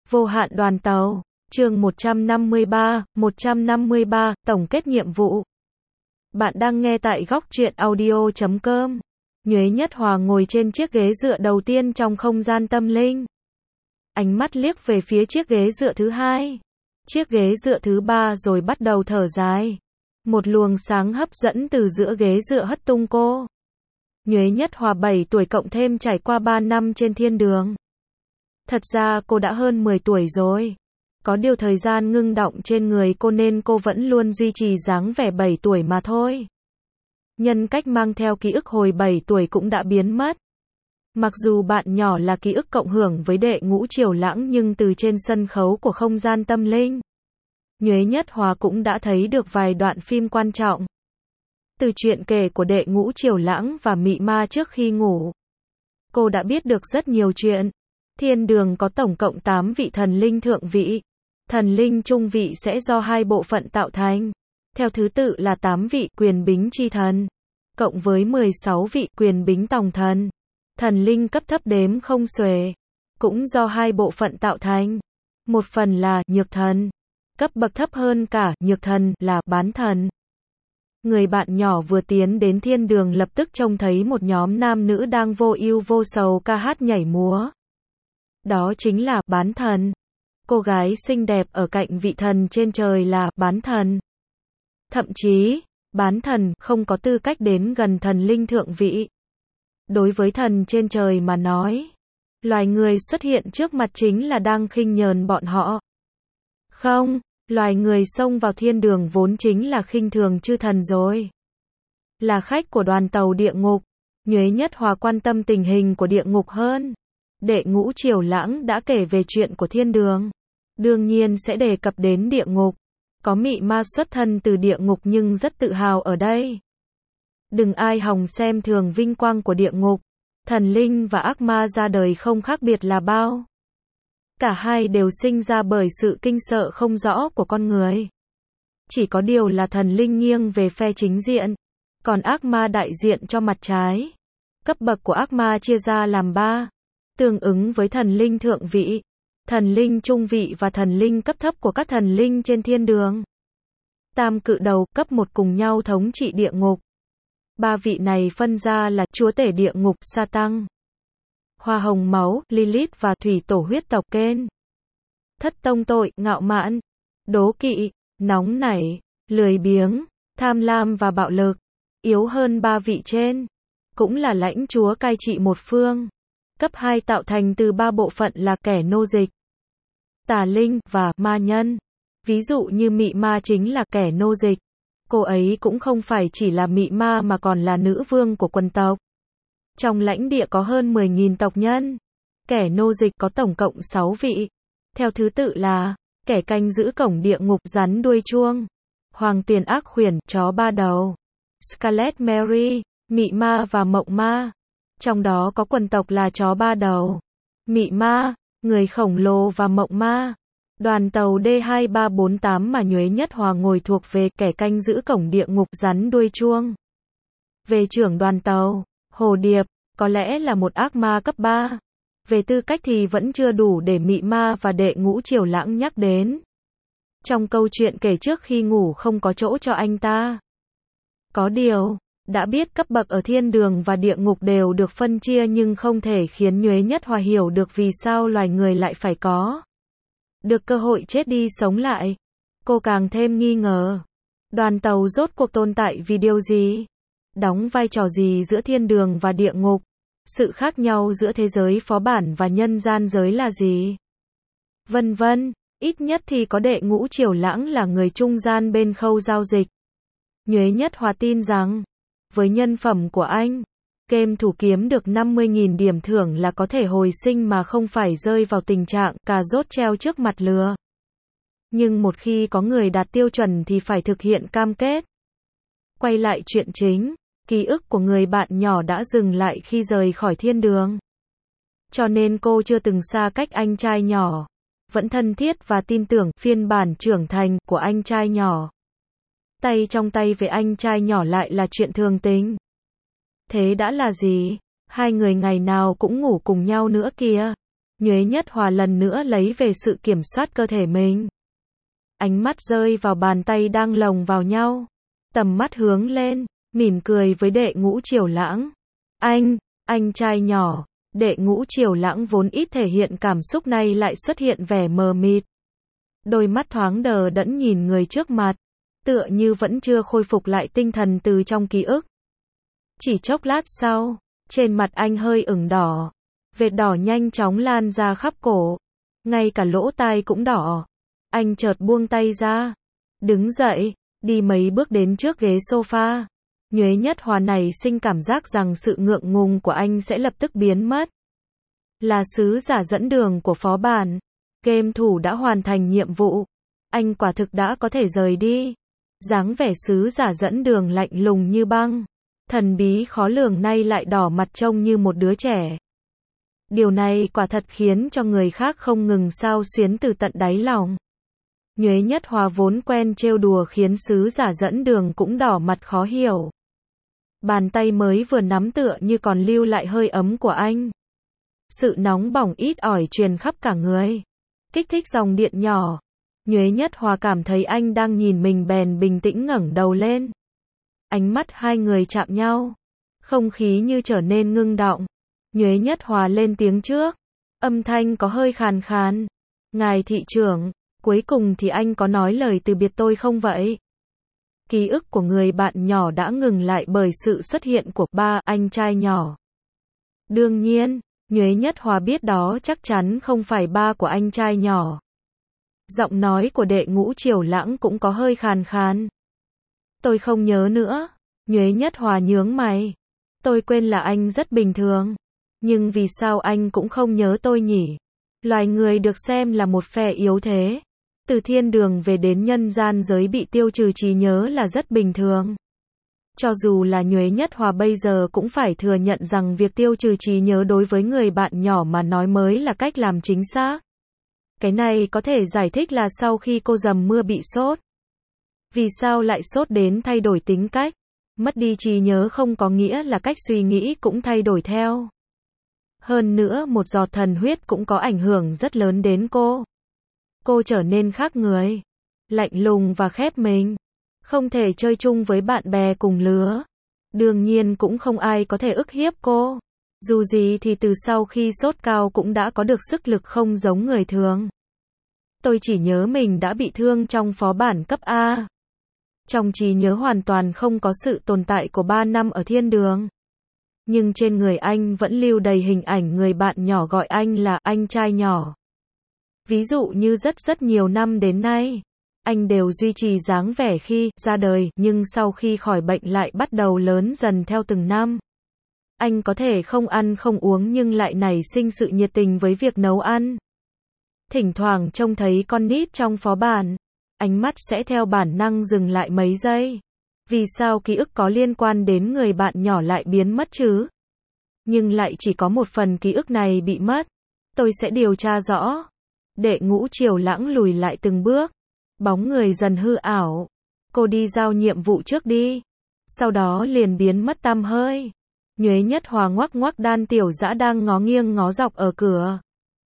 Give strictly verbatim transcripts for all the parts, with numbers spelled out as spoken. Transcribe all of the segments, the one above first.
Vô hạn đoàn tàu, chương một trăm năm mươi ba, một trăm năm mươi ba, tổng kết nhiệm vụ. Bạn đang nghe tại góc truyện audio chấm com. Nhuế Nhất Hòa ngồi trên chiếc ghế dựa đầu tiên trong không gian tâm linh. Ánh mắt liếc về phía chiếc ghế dựa thứ hai, chiếc ghế dựa thứ ba rồi bắt đầu thở dài. Một luồng sáng hấp dẫn từ giữa ghế dựa hất tung cô. Nhuế Nhất Hòa bảy tuổi cộng thêm trải qua ba năm trên thiên đường. Thật ra cô đã hơn mười tuổi rồi. Có điều thời gian ngưng đọng trên người cô nên cô vẫn luôn duy trì dáng vẻ bảy tuổi mà thôi. Nhân cách mang theo ký ức hồi bảy tuổi cũng đã biến mất. Mặc dù bạn nhỏ là ký ức cộng hưởng với Đệ Ngũ Triều Lãng nhưng từ trên sân khấu của không gian tâm linh, Nhuế Nhất Hòa cũng đã thấy được vài đoạn phim quan trọng. Từ chuyện kể của Đệ Ngũ Triều Lãng và Mị Ma trước khi ngủ, cô đã biết được rất nhiều chuyện. Thiên đường có tổng cộng tám vị thần linh thượng vị. Thần linh trung vị sẽ do hai bộ phận tạo thành. Theo thứ tự là tám vị quyền bính chi thần, cộng với mười sáu vị quyền bính tòng thần. Thần linh cấp thấp đếm không xuể, cũng do hai bộ phận tạo thành. Một phần là nhược thần, cấp bậc thấp hơn cả nhược thần là bán thần. Người bạn nhỏ vừa tiến đến thiên đường lập tức trông thấy một nhóm nam nữ đang vô ưu vô sầu ca hát nhảy múa. Đó chính là bán thần. Cô gái xinh đẹp ở cạnh vị thần trên trời là bán thần. Thậm chí, bán thần không có tư cách đến gần thần linh thượng vị. Đối với thần trên trời mà nói, loài người xuất hiện trước mặt chính là đang khinh nhờn bọn họ. Không, loài người xông vào thiên đường vốn chính là khinh thường chư thần rồi. Là khách của đoàn tàu địa ngục, Nhuế Nhất Hòa quan tâm tình hình của địa ngục hơn. Đệ Ngũ Triều Lãng đã kể về chuyện của thiên đường, đương nhiên sẽ đề cập đến địa ngục. Có mị ma xuất thân từ địa ngục nhưng rất tự hào ở đây. Đừng ai hòng xem thường vinh quang của địa ngục. Thần linh và ác ma ra đời không khác biệt là bao. Cả hai đều sinh ra bởi sự kinh sợ không rõ của con người. Chỉ có điều là thần linh nghiêng về phe chính diện, còn ác ma đại diện cho mặt trái. Cấp bậc của ác ma chia ra làm ba, tương ứng với thần linh thượng vị, thần linh trung vị và thần linh cấp thấp của các thần linh trên thiên đường. Tam cự đầu cấp một cùng nhau thống trị địa ngục. Ba vị này phân ra là chúa tể địa ngục Sa-tăng, Hoa Hồng Máu Lilith và thủy tổ huyết tộc Kên. Thất tông tội ngạo mạn, đố kỵ, nóng nảy, lười biếng, tham lam và bạo lực. Yếu hơn ba vị trên, cũng là lãnh chúa cai trị một phương. Cấp hai tạo thành từ ba bộ phận là kẻ nô dịch, tà linh và ma nhân. Ví dụ như mị ma chính là kẻ nô dịch. Cô ấy cũng không phải chỉ là mị ma mà còn là nữ vương của quần tộc. Trong lãnh địa có hơn mười nghìn tộc nhân. Kẻ nô dịch có tổng cộng sáu vị. Theo thứ tự là kẻ canh giữ cổng địa ngục rắn đuôi chuông, hoàng tiền ác khuyển chó ba đầu, Scarlet Mary, mị ma và mộng ma. Trong đó có quần tộc là chó ba đầu, mị ma, người khổng lồ và mộng ma. Đoàn tàu D hai ba bốn tám mà Nhuế Nhất Hòa ngồi thuộc về kẻ canh giữ cổng địa ngục rắn đuôi chuông. Về trưởng đoàn tàu, Hồ Điệp, có lẽ là một ác ma cấp ba. Về tư cách thì vẫn chưa đủ để mị ma và Đệ Ngũ Triều Lãng nhắc đến. Trong câu chuyện kể trước khi ngủ không có chỗ cho anh ta. Có điều, đã biết cấp bậc ở thiên đường và địa ngục đều được phân chia nhưng không thể khiến Nhuế Nhất Hòa hiểu được vì sao loài người lại phải có được cơ hội chết đi sống lại. Cô càng thêm nghi ngờ. Đoàn tàu rốt cuộc tồn tại vì điều gì? Đóng vai trò gì giữa thiên đường và địa ngục? Sự khác nhau giữa thế giới phó bản và nhân gian giới là gì? Vân vân, ít nhất thì có Đệ Ngũ Triều Lãng là người trung gian bên khâu giao dịch. Nhuế Nhất Hòa tin rằng, với nhân phẩm của anh, game thủ kiếm được năm mươi nghìn điểm thưởng là có thể hồi sinh mà không phải rơi vào tình trạng cà rốt treo trước mặt lừa. Nhưng một khi có người đạt tiêu chuẩn thì phải thực hiện cam kết. Quay lại chuyện chính, ký ức của người bạn nhỏ đã dừng lại khi rời khỏi thiên đường. Cho nên cô chưa từng xa cách anh trai nhỏ, vẫn thân thiết và tin tưởng phiên bản trưởng thành của anh trai nhỏ. Tay trong tay với anh trai nhỏ lại là chuyện thường tình. Thế đã là gì? Hai người ngày nào cũng ngủ cùng nhau nữa kìa. Nhuế Nhất Hòa lần nữa lấy về sự kiểm soát cơ thể mình. Ánh mắt rơi vào bàn tay đang lồng vào nhau. Tầm mắt hướng lên, mỉm cười với Đệ Ngũ Triều Lãng. Anh, anh trai nhỏ. Đệ Ngũ Triều Lãng vốn ít thể hiện cảm xúc này lại xuất hiện vẻ mờ mịt. Đôi mắt thoáng đờ đẫn nhìn người trước mặt, tựa như vẫn chưa khôi phục lại tinh thần từ trong ký ức. Chỉ chốc lát sau, trên mặt anh hơi ửng đỏ, vệt đỏ nhanh chóng lan ra khắp cổ, ngay cả lỗ tai cũng đỏ. Anh chợt buông tay ra, đứng dậy, đi mấy bước đến trước ghế sofa. Nhuế Nhất Hòa này sinh cảm giác rằng sự ngượng ngùng của anh sẽ lập tức biến mất. Là sứ giả dẫn đường của phó bản, game thủ đã hoàn thành nhiệm vụ, anh quả thực đã có thể rời đi. Dáng vẻ sứ giả dẫn đường lạnh lùng như băng, thần bí khó lường nay lại đỏ mặt trông như một đứa trẻ. Điều này quả thật khiến cho người khác không ngừng xao xuyến từ tận đáy lòng. Nhuế Nhất Hòa vốn quen trêu đùa khiến sứ giả dẫn đường cũng đỏ mặt khó hiểu. Bàn tay mới vừa nắm tựa như còn lưu lại hơi ấm của anh. Sự nóng bỏng ít ỏi truyền khắp cả người, kích thích dòng điện nhỏ. Nhuế Nhất Hòa cảm thấy anh đang nhìn mình bèn bình tĩnh ngẩng đầu lên. Ánh mắt hai người chạm nhau, không khí như trở nên ngưng đọng. Nhuế Nhất Hòa lên tiếng trước, âm thanh có hơi khàn khàn. Ngài thị trưởng, cuối cùng thì anh có nói lời từ biệt tôi không vậy? Ký ức của người bạn nhỏ đã ngừng lại bởi sự xuất hiện của ba anh trai nhỏ. Đương nhiên, Nhuế Nhất Hòa biết đó chắc chắn không phải ba của anh trai nhỏ. Giọng nói của Đệ Ngũ Triều Lãng cũng có hơi khàn khàn. Tôi không nhớ nữa. Nhuế Nhất Hòa nhướng mày. Tôi quên là anh rất bình thường. Nhưng vì sao anh cũng không nhớ tôi nhỉ? Loài người được xem là một phe yếu thế. Từ thiên đường về đến nhân gian giới bị tiêu trừ trí nhớ là rất bình thường. Cho dù là Nhuế Nhất Hòa bây giờ cũng phải thừa nhận rằng việc tiêu trừ trí nhớ đối với người bạn nhỏ mà nói mới là cách làm chính xác. Cái này có thể giải thích là sau khi cô dầm mưa bị sốt. Vì sao lại sốt đến thay đổi tính cách? Mất đi trí nhớ không có nghĩa là cách suy nghĩ cũng thay đổi theo. Hơn nữa một giọt thần huyết cũng có ảnh hưởng rất lớn đến cô. Cô trở nên khác người, lạnh lùng và khép mình, không thể chơi chung với bạn bè cùng lứa. Đương nhiên cũng không ai có thể ức hiếp cô. Dù gì thì từ sau khi sốt cao cũng đã có được sức lực không giống người thường. Tôi chỉ nhớ mình đã bị thương trong phó bản cấp A. Trong trí nhớ hoàn toàn không có sự tồn tại của ba năm ở thiên đường. Nhưng trên người anh vẫn lưu đầy hình ảnh người bạn nhỏ gọi anh là anh trai nhỏ. Ví dụ như rất rất nhiều năm đến nay, anh đều duy trì dáng vẻ khi ra đời, nhưng sau khi khỏi bệnh lại bắt đầu lớn dần theo từng năm. Anh có thể không ăn không uống nhưng lại nảy sinh sự nhiệt tình với việc nấu ăn. Thỉnh thoảng trông thấy con nít trong phó bản, ánh mắt sẽ theo bản năng dừng lại mấy giây. Vì sao ký ức có liên quan đến người bạn nhỏ lại biến mất chứ? Nhưng lại chỉ có một phần ký ức này bị mất. Tôi sẽ điều tra rõ. Đệ Ngũ Triều Lãng lùi lại từng bước. Bóng người dần hư ảo. Cô đi giao nhiệm vụ trước đi. Sau đó liền biến mất tăm hơi. Nhuế Nhất Hòa ngoắc ngoắc Đan Tiểu Dã đang ngó nghiêng ngó dọc ở cửa.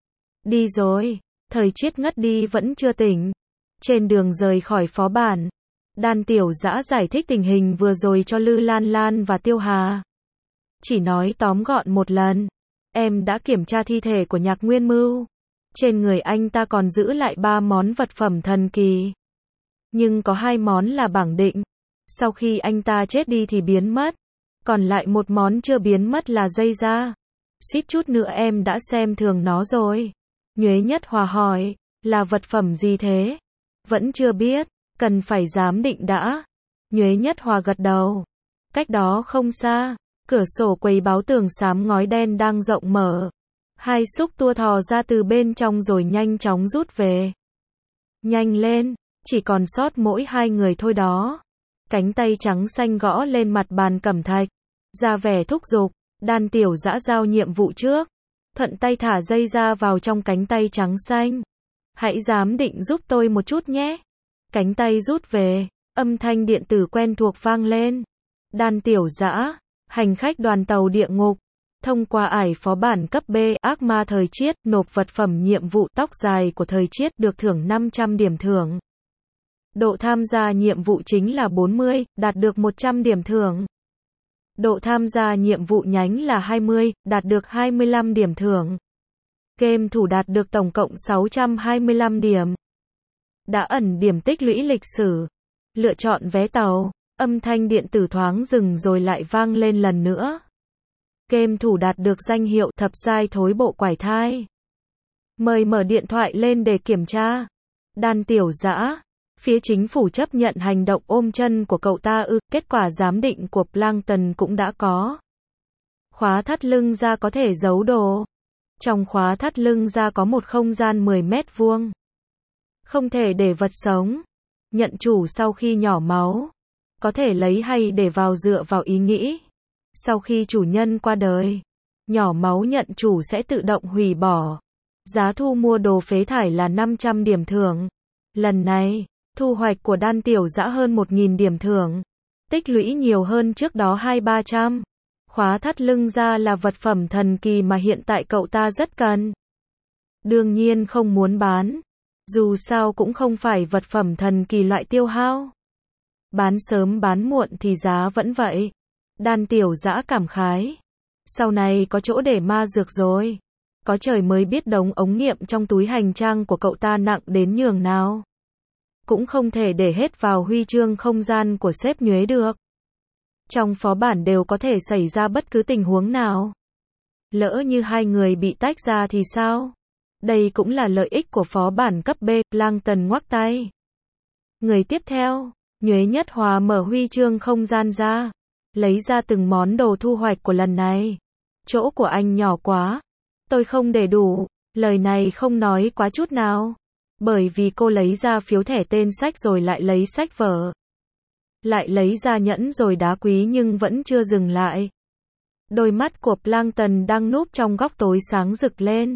Đi rồi. Thời Chiết ngất đi vẫn chưa tỉnh. Trên đường rời khỏi phó bản, Đan Tiểu Dã giải thích tình hình vừa rồi cho Lư Lan Lan và Tiêu Hà. Chỉ nói tóm gọn một lần. Em đã kiểm tra thi thể của Nhạc Nguyên Mưu. Trên người anh ta còn giữ lại ba món vật phẩm thần kỳ. Nhưng có hai món là bảng định. Sau khi anh ta chết đi thì biến mất. Còn lại một món chưa biến mất là dây da. Suýt chút nữa em đã xem thường nó rồi. Nhuế Nhất Hòa hỏi, là vật phẩm gì thế? Vẫn chưa biết, cần phải giám định đã. Nhuế Nhất Hòa gật đầu. Cách đó không xa, cửa sổ quầy báo tường xám ngói đen đang rộng mở. Hai xúc tua thò ra từ bên trong rồi nhanh chóng rút về. Nhanh lên, chỉ còn sót mỗi hai người thôi đó. Cánh tay trắng xanh gõ lên mặt bàn cẩm thạch. Ra vẻ thúc giục, Đan Tiểu Dã giao nhiệm vụ trước. Thuận tay thả dây ra vào trong cánh tay trắng xanh. Hãy giám định giúp tôi một chút nhé. Cánh tay rút về, âm thanh điện tử quen thuộc vang lên. Đan Tiểu Dã, hành khách đoàn tàu địa ngục. Thông qua ải phó bản cấp B, ác ma thời triết, nộp vật phẩm nhiệm vụ tóc dài của thời triết được thưởng năm trăm điểm thưởng. Độ tham gia nhiệm vụ chính là bốn mươi, đạt được một trăm điểm thưởng. Độ tham gia nhiệm vụ nhánh là hai mươi, đạt được hai mươi lăm điểm thưởng. Game thủ đạt được tổng cộng sáu trăm hai mươi lăm điểm. Đã ẩn điểm tích lũy lịch sử. Lựa chọn vé tàu. Âm thanh điện tử thoáng dừng rồi lại vang lên lần nữa. Game thủ đạt được danh hiệu thập giai thối bộ quải thai. Mời mở điện thoại lên để kiểm tra. Đan Tiểu Dã. Phía chính phủ chấp nhận hành động ôm chân của cậu ta ư, kết quả giám định của Plankton cũng đã có. Khóa thắt lưng ra có thể giấu đồ. Trong khóa thắt lưng ra có một không gian mười mét vuông. Không thể để vật sống. Nhận chủ sau khi nhỏ máu. Có thể lấy hay để vào dựa vào ý nghĩ. Sau khi chủ nhân qua đời, nhỏ máu nhận chủ sẽ tự động hủy bỏ. Giá thu mua đồ phế thải là năm trăm điểm thưởng. Lần này, thu hoạch của Đan Tiểu Dã hơn một nghìn điểm thưởng. Tích lũy nhiều hơn trước đó hai ba trăm. Khóa thắt lưng ra là vật phẩm thần kỳ mà hiện tại cậu ta rất cần. Đương nhiên không muốn bán. Dù sao cũng không phải vật phẩm thần kỳ loại tiêu hao. Bán sớm bán muộn thì giá vẫn vậy. Đan Tiểu Dã cảm khái. Sau này có chỗ để ma dược rồi. Có trời mới biết đống ống nghiệm trong túi hành trang của cậu ta nặng đến nhường nào. Cũng không thể để hết vào huy chương không gian của sếp Nhuế được. Trong phó bản đều có thể xảy ra bất cứ tình huống nào. Lỡ như hai người bị tách ra thì sao? Đây cũng là lợi ích của phó bản cấp B, Plankton ngoắc tay. Người tiếp theo, Nhuế Nhất Hòa mở huy chương không gian ra. Lấy ra từng món đồ thu hoạch của lần này. Chỗ của anh nhỏ quá. Tôi không để đủ. Lời này không nói quá chút nào. Bởi vì cô lấy ra phiếu thẻ tên sách rồi lại lấy sách vở. Lại lấy ra nhẫn rồi đá quý nhưng vẫn chưa dừng lại. Đôi mắt của Plankton đang núp trong góc tối sáng rực lên.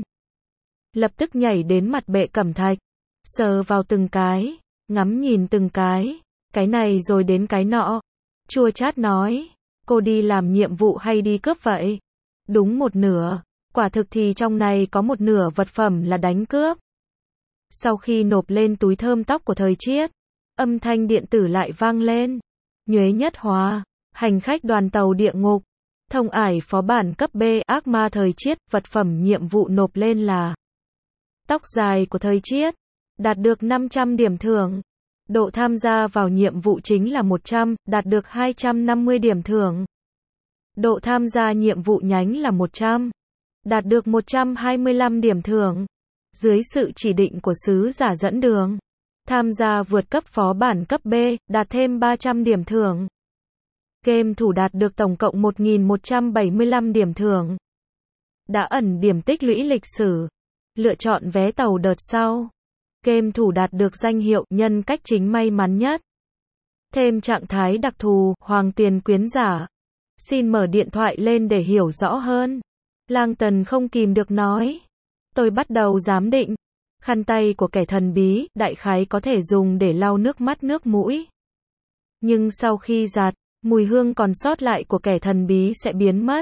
Lập tức nhảy đến mặt bệ cẩm thạch. Sờ vào từng cái. Ngắm nhìn từng cái. Cái này rồi đến cái nọ. Chua chát nói. Cô đi làm nhiệm vụ hay đi cướp vậy? Đúng một nửa. Quả thực thì trong này có một nửa vật phẩm là đánh cướp. Sau khi nộp lên túi thơm tóc của thời triết, âm thanh điện tử lại vang lên. Nhuế Nhất Hòa, hành khách đoàn tàu địa ngục. Thông ải phó bản cấp B, ác ma thời triết, vật phẩm nhiệm vụ nộp lên là tóc dài của thời triết. Đạt được năm trăm điểm thưởng. Độ tham gia vào nhiệm vụ chính là một trăm, đạt được hai trăm năm mươi điểm thưởng. Độ tham gia nhiệm vụ nhánh là một trăm, đạt được một trăm hai mươi lăm điểm thưởng. Dưới sự chỉ định của sứ giả dẫn đường, tham gia vượt cấp phó bản cấp B, đạt thêm ba trăm điểm thưởng. Game thủ đạt được tổng cộng một nghìn một trăm bảy mươi lăm điểm thưởng. Đã ẩn điểm tích lũy lịch sử. Lựa chọn vé tàu đợt sau. Game thủ đạt được danh hiệu nhân cách chính may mắn nhất. Thêm trạng thái đặc thù, Hoàng Tiền Quyến Giả. Xin mở điện thoại lên để hiểu rõ hơn. Plankton không kìm được nói. Tôi bắt đầu giám định. Khăn tay của kẻ thần bí, đại khái có thể dùng để lau nước mắt nước mũi. Nhưng sau khi giặt, mùi hương còn sót lại của kẻ thần bí sẽ biến mất.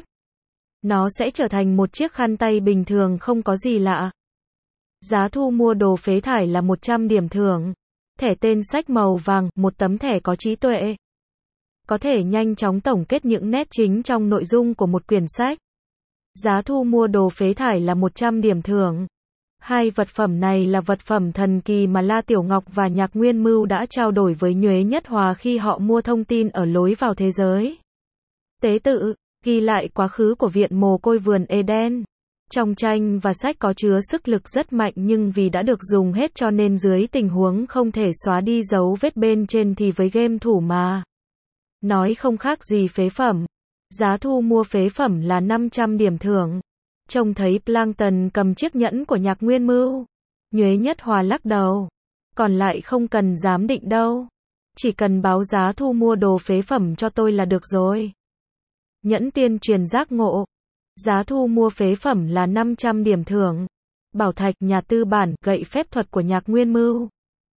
Nó sẽ trở thành một chiếc khăn tay bình thường không có gì lạ. Giá thu mua đồ phế thải là một trăm điểm thưởng. Thẻ tên sách màu vàng, một tấm thẻ có trí tuệ. Có thể nhanh chóng tổng kết những nét chính trong nội dung của một quyển sách. Giá thu mua đồ phế thải là một trăm điểm thưởng. Hai vật phẩm này là vật phẩm thần kỳ mà La Tiểu Ngọc và Nhạc Nguyên Mưu đã trao đổi với Nhuế Nhất Hòa khi họ mua thông tin ở lối vào thế giới. Tế tự, ghi lại quá khứ của viện mồ côi vườn Eden. Trong tranh và sách có chứa sức lực rất mạnh nhưng vì đã được dùng hết cho nên dưới tình huống không thể xóa đi dấu vết bên trên thì với game thủ mà nói không khác gì phế phẩm. Giá thu mua phế phẩm là năm trăm điểm thưởng. Trông thấy Plankton cầm chiếc nhẫn của Nhạc Nguyên Mưu. Nhuế Nhất Hòa lắc đầu. Còn lại không cần giám định đâu. Chỉ cần báo giá thu mua đồ phế phẩm cho tôi là được rồi. Nhẫn tiên truyền giác ngộ. Giá thu mua phế phẩm là năm trăm điểm thưởng. Bảo thạch nhà tư bản, gậy phép thuật của Nhạc Nguyên Mưu.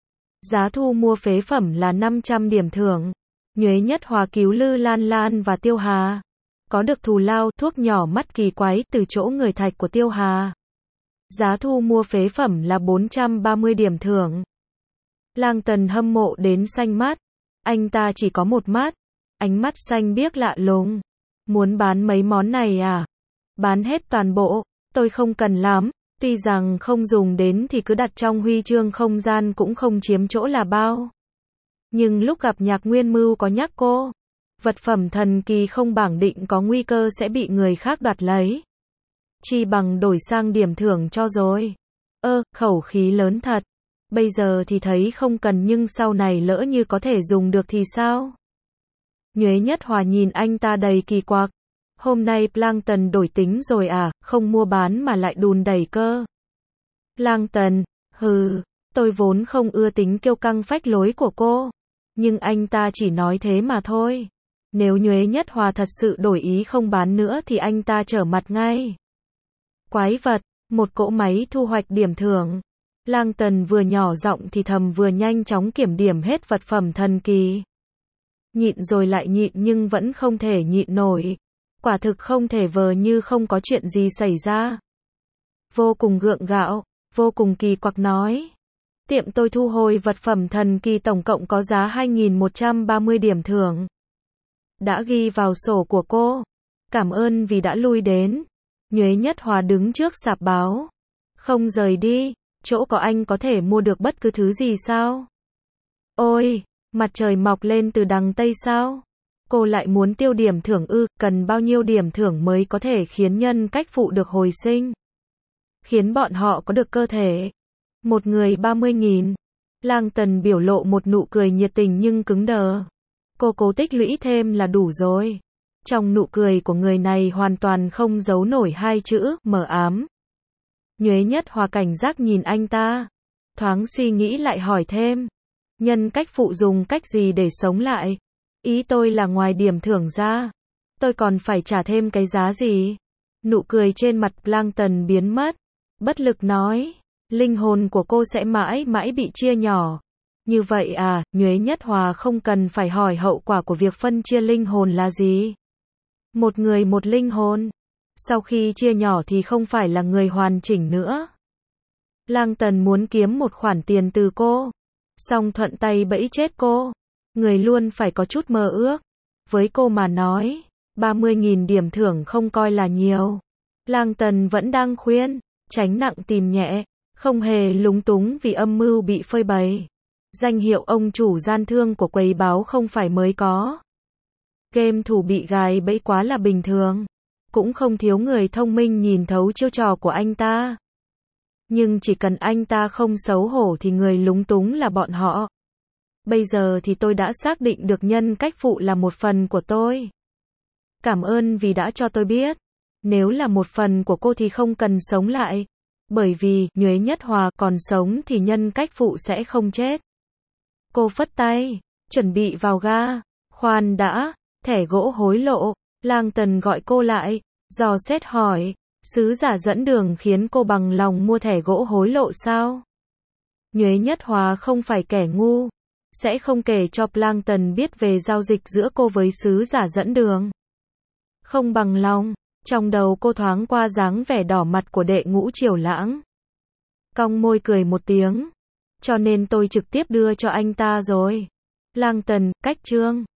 Giá thu mua phế phẩm là năm trăm điểm thưởng. Nhuế Nhất Hòa cứu Lư Lan Lan và Tiêu Hà. có được thù lao, thuốc nhỏ mắt kỳ quái từ chỗ người Thạch của Tiêu Hà. Giá thu mua phế phẩm là bốn trăm ba mươi điểm thưởng. Lang Tần hâm mộ đến xanh mắt. Anh ta chỉ có một mắt. Ánh mắt xanh biếc lạ lùng. Muốn bán mấy món này à? Bán hết toàn bộ. Tôi không cần lắm. Tuy rằng không dùng đến thì cứ đặt trong huy chương không gian cũng không chiếm chỗ là bao. Nhưng lúc gặp Nhạc Nguyên Mưu có nhắc cô. Vật phẩm thần kỳ không bảng định có nguy cơ sẽ bị người khác đoạt lấy. Chi bằng đổi sang điểm thưởng cho rồi. Ơ, khẩu khí lớn thật. Bây giờ thì thấy không cần nhưng sau này lỡ như có thể dùng được thì sao? Nhuế Nhất Hòa nhìn anh ta đầy kỳ quặc. Hôm nay Plankton đổi tính rồi à, không mua bán mà lại đùn đẩy cơ. Plankton, hừ, tôi vốn không ưa tính kiêu căng phách lối của cô. Nhưng anh ta chỉ nói thế mà thôi. Nếu Nhuế Nhất Hòa thật sự đổi ý không bán nữa thì anh ta trở mặt ngay. Quái vật, một cỗ máy thu hoạch điểm thưởng. Plankton vừa nhỏ giọng thì thầm vừa nhanh chóng kiểm điểm hết vật phẩm thần kỳ. Nhịn rồi lại nhịn nhưng vẫn không thể nhịn nổi. Quả thực không thể vờ như không có chuyện gì xảy ra. Vô cùng gượng gạo, vô cùng kỳ quặc nói. Tiệm tôi thu hồi vật phẩm thần kỳ tổng cộng có giá hai nghìn một trăm ba mươi điểm thưởng. Đã ghi vào sổ của cô. Cảm ơn vì đã lui đến. Nhuế Nhất Hòa đứng trước sạp báo. Không rời đi, chỗ có anh có thể mua được bất cứ thứ gì sao? Ôi, mặt trời mọc lên từ đằng Tây sao? Cô lại muốn tiêu điểm thưởng ư, cần bao nhiêu điểm thưởng mới có thể khiến nhân cách phụ được hồi sinh? Khiến bọn họ có được cơ thể? Một người ba mươi nghìn. Lang Tần biểu lộ một nụ cười nhiệt tình nhưng cứng đờ. Cô cố tích lũy thêm là đủ rồi. Trong nụ cười của người này hoàn toàn không giấu nổi hai chữ, mờ ám. Nhuế Nhất Hòa cảnh giác nhìn anh ta. Thoáng suy nghĩ lại hỏi thêm. Nhân cách phụ dùng cách gì để sống lại? Ý tôi là ngoài điểm thưởng ra. Tôi còn phải trả thêm cái giá gì? Nụ cười trên mặt Plankton biến mất. Bất lực nói. Linh hồn của cô sẽ mãi mãi bị chia nhỏ. Như vậy à, Nhuế Nhất Hòa không cần phải hỏi hậu quả của việc phân chia linh hồn là gì. Một người một linh hồn. Sau khi chia nhỏ thì không phải là người hoàn chỉnh nữa. Lang Tần muốn kiếm một khoản tiền từ cô. Xong thuận tay bẫy chết cô. Người luôn phải có chút mơ ước. Với cô mà nói, ba mươi nghìn điểm thưởng không coi là nhiều. Lang Tần vẫn đang khuyên, tránh nặng tìm nhẹ, không hề lúng túng vì âm mưu bị phơi bày. Danh hiệu ông chủ gian thương của quầy báo không phải mới có. Game thủ bị gài bẫy quá là bình thường. Cũng không thiếu người thông minh nhìn thấu chiêu trò của anh ta. Nhưng chỉ cần anh ta không xấu hổ thì người lúng túng là bọn họ. Bây giờ thì tôi đã xác định được nhân cách phụ là một phần của tôi. Cảm ơn vì đã cho tôi biết. Nếu là một phần của cô thì không cần sống lại. Bởi vì, Nhuế Nhất Hòa còn sống thì nhân cách phụ sẽ không chết. Cô phất tay, chuẩn bị vào ga. Khoan đã, thẻ gỗ hối lộ. Lang Tần gọi cô lại, dò xét hỏi. Sứ giả dẫn đường khiến cô bằng lòng mua thẻ gỗ hối lộ sao? Nhuế Nhất Hòa không phải kẻ ngu. Sẽ không kể cho Plankton biết về giao dịch giữa cô với sứ giả dẫn đường. Không bằng lòng, trong đầu cô thoáng qua dáng vẻ đỏ mặt của đệ Ngũ Triều Lãng. Cong môi cười một tiếng. Cho nên tôi trực tiếp đưa cho anh ta rồi. Plankton, cách chương.